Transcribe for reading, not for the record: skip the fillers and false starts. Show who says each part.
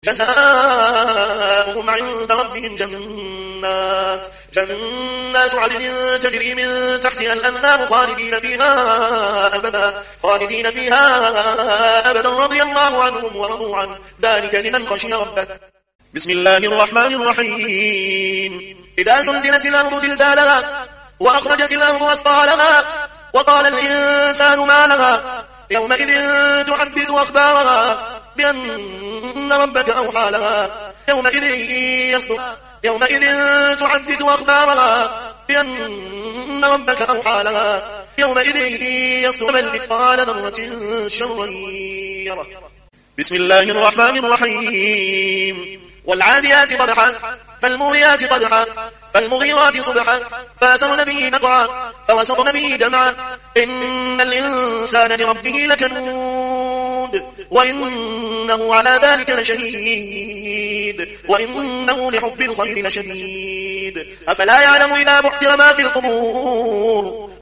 Speaker 1: جزاؤهم عند ربهم جنات عدن تجري من تحتها الأنهار خالدين فيها أبدا رضي الله عنهم ورضوا عنه ذلك لمن خشي ربه. بسم الله الرحمن الرحيم. إذا زلزلت الأرض زلزالها وأخرجت الأرض أثقالها وقال الإنسان ما لها يومئذ تحدث أخبارها بأن ربك أوحى لها يومئذ تحدث أخبارها بأن ربك أوحى لها يومئذ يصدر من مثقال ذرة شرا يره. بسم الله الرحمن الرحيم. والعاديات ضبحا فالموريات قدحا فالمغيرات صبحا فأثرن به نقعا فوسطن به جمعا إن الإنسان لربه لكنود وإنه على ذلك لشهيد وإنه لحب الخير لشديد. أفلا يعلم إذا بعثر ما في القبور